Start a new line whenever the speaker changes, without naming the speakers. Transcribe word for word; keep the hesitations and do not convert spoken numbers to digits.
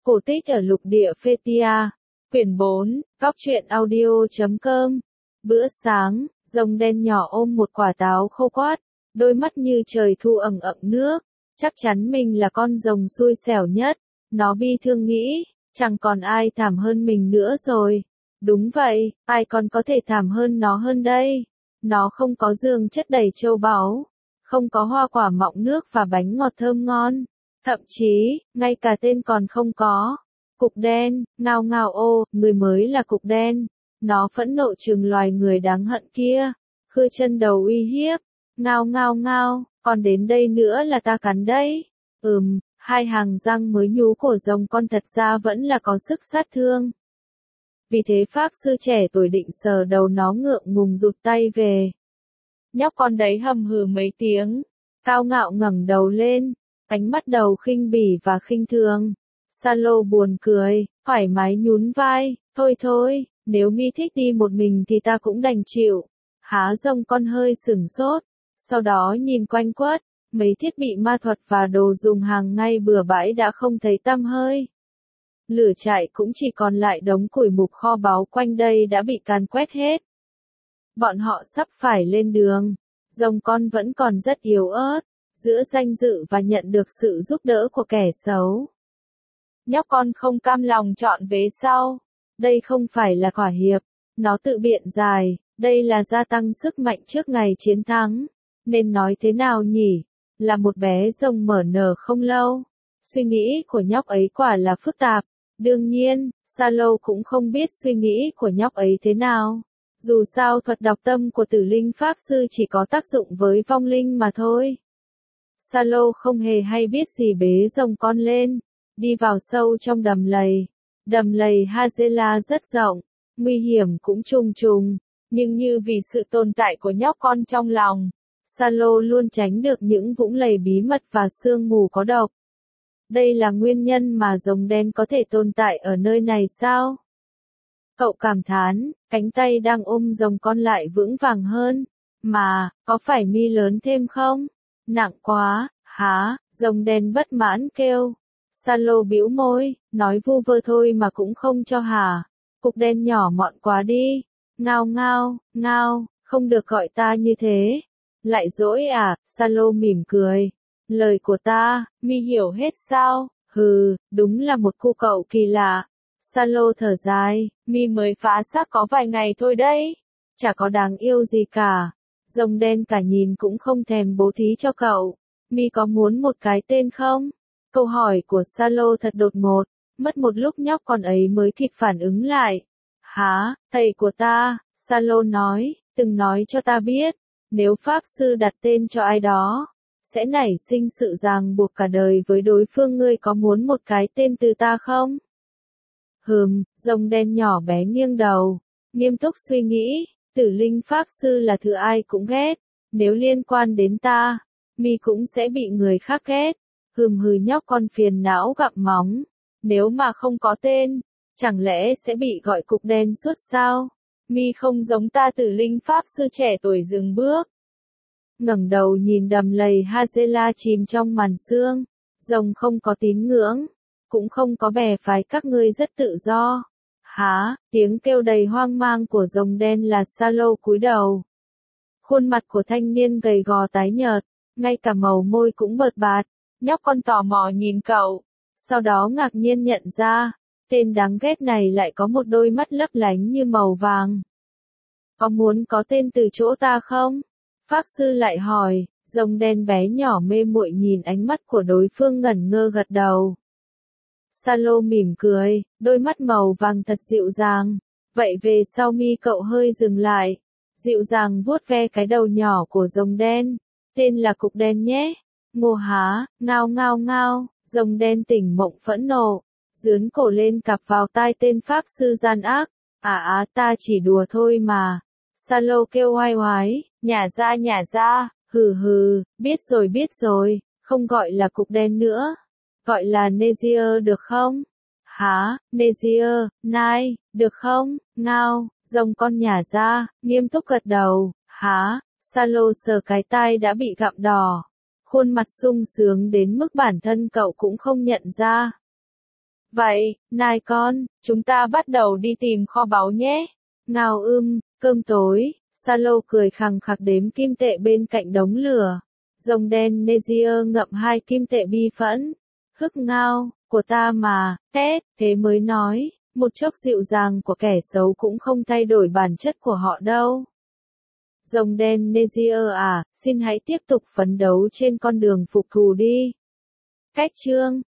Cổ tích ở lục địa Phethia, quyển bốn, Cóc truyện audio chấm com. Bữa sáng, rồng đen nhỏ ôm một quả táo khô quát, đôi mắt như trời thu ẩn ẩn nước. Chắc chắn mình là con rồng xui xẻo nhất. Nó bi thương nghĩ, chẳng còn ai thảm hơn mình nữa rồi. Đúng vậy, ai còn có thể thảm hơn nó hơn đây. Nó không có giường chất đầy châu báu, không có hoa quả mọng nước và bánh ngọt thơm ngon. Thậm chí, ngay cả tên còn không có. Cục đen, ngao ngao ô, người mới là cục đen. Nó phẫn nộ trừng loài người đáng hận kia. Khư chân đầu uy hiếp. Ngao ngao ngao, còn đến đây nữa là ta cắn đấy. Ừm, hai hàng răng mới nhú của rồng con thật ra vẫn là có sức sát thương. Vì thế Pháp sư trẻ tuổi định sờ đầu nó ngượng ngùng rụt tay về. Nhóc con đấy hầm hừ mấy tiếng. Cao ngạo ngẩng đầu lên. Ánh mắt đầu khinh bỉ và khinh thường. Salo buồn cười, thoải mái nhún vai, thôi thôi, nếu mi thích đi một mình thì ta cũng đành chịu. Há rồng con hơi sửng sốt, sau đó nhìn quanh quất, mấy thiết bị ma thuật và đồ dùng hàng ngày bừa bãi đã không thấy tăm hơi. Lửa trại cũng chỉ còn lại đống củi mục kho báu quanh đây đã bị càn quét hết. Bọn họ sắp phải lên đường, rồng con vẫn còn rất yếu ớt, giữa danh dự và nhận được sự giúp đỡ của kẻ xấu. Nhóc con không cam lòng chọn vế sau. Đây không phải là thỏa hiệp. Nó tự biện giải, đây là gia tăng sức mạnh trước ngày chiến thắng. Nên nói thế nào nhỉ? Là một bé rồng mở nở không lâu. Suy nghĩ của nhóc ấy quả là phức tạp. Đương nhiên, Salo cũng không biết suy nghĩ của nhóc ấy thế nào. Dù sao thuật đọc tâm của tử linh pháp sư chỉ có tác dụng với vong linh mà thôi. Salo không hề hay biết gì bế rồng con lên. Đi vào sâu trong đầm lầy. Đầm lầy Hazela rất rộng, nguy hiểm cũng trùng trùng, nhưng như vì sự tồn tại của nhóc con trong lòng, Salo luôn tránh được những vũng lầy bí mật và sương mù có độc. Đây là nguyên nhân mà rồng đen có thể tồn tại ở nơi này sao? Cậu cảm thán, cánh tay đang ôm rồng con lại vững vàng hơn. Mà, có phải mi lớn thêm không? Nặng quá, hả? Rồng đen bất mãn kêu. Salo bĩu môi, nói vu vơ thôi mà cũng không cho hả? Cục đen nhỏ mọn quá đi. Ngao ngao, ngao, không được gọi ta như thế. Lại dỗi à? Salo mỉm cười. Lời của ta, mi hiểu hết sao? Hừ, đúng là một cô cậu kỳ lạ. Salo thở dài, mi mới phá xác có vài ngày thôi đấy. Chả có đáng yêu gì cả. Rồng đen cả nhìn cũng không thèm bố thí cho cậu. Mi có muốn một cái tên không? Câu hỏi của Salo thật đột ngột, mất một lúc nhóc con ấy mới kịp phản ứng lại. Hả, thầy của ta, Salo nói, từng nói cho ta biết, nếu Pháp sư đặt tên cho ai đó, sẽ nảy sinh sự ràng buộc cả đời với đối phương. Ngươi có muốn một cái tên từ ta không? Hừm, rồng đen nhỏ bé nghiêng đầu, nghiêm túc suy nghĩ, tử linh Pháp sư là thứ ai cũng ghét, nếu liên quan đến ta, mi cũng sẽ bị người khác ghét. Hừm hừ nhóc con phiền não gặm móng. Nếu mà không có tên, chẳng lẽ sẽ bị gọi cục đen suốt sao? Mi không giống ta tử linh pháp sư trẻ tuổi dừng bước. Ngẩng đầu nhìn đầm lầy Hazela chìm trong màn sương. Rồng không có tín ngưỡng, cũng không có bè phái, các ngươi rất tự do. Hả? Tiếng kêu đầy hoang mang của rồng đen là Salo cúi đầu. Khuôn mặt của thanh niên gầy gò tái nhợt, ngay cả màu môi cũng bợt bạt. Nhóc con tò mò nhìn cậu, sau đó ngạc nhiên nhận ra, tên đáng ghét này lại có một đôi mắt lấp lánh như màu vàng. Có muốn có tên từ chỗ ta không? Pháp sư lại hỏi, rồng đen bé nhỏ mê muội nhìn ánh mắt của đối phương ngẩn ngơ gật đầu. Salo mỉm cười, đôi mắt màu vàng thật dịu dàng. Vậy về sau mi cậu hơi dừng lại, dịu dàng vuốt ve cái đầu nhỏ của rồng đen. Tên là cục đen nhé. Ngô há, ngao ngao ngao, rồng đen tỉnh mộng phẫn nộ, dướn cổ lên cặp vào tai tên pháp sư gian ác. À á, ta chỉ đùa thôi mà. Salo kêu oai oái, nhả ra nhả ra, hừ hừ, biết rồi biết rồi, không gọi là cục đen nữa. Gọi là Nezier được không? Hả, Nezier, nai, được không? Ngao, rồng con nhả ra, nghiêm túc gật đầu. Hả, Salo sờ cái tai đã bị gặm đỏ. Khuôn mặt sung sướng đến mức bản thân cậu cũng không nhận ra. Vậy, nai con, chúng ta bắt đầu đi tìm kho báu nhé. Ngao ưm, cơm tối, Salo cười khằng khặc đếm kim tệ bên cạnh đống lửa. Rồng đen Nezier ngậm hai kim tệ bi phẫn. Hức ngao, của ta mà, tét, thế mới nói, một chốc dịu dàng của kẻ xấu cũng không thay đổi bản chất của họ đâu. Rồng đen Nezier à, xin hãy tiếp tục phấn đấu trên con đường phục thù đi. Cách chương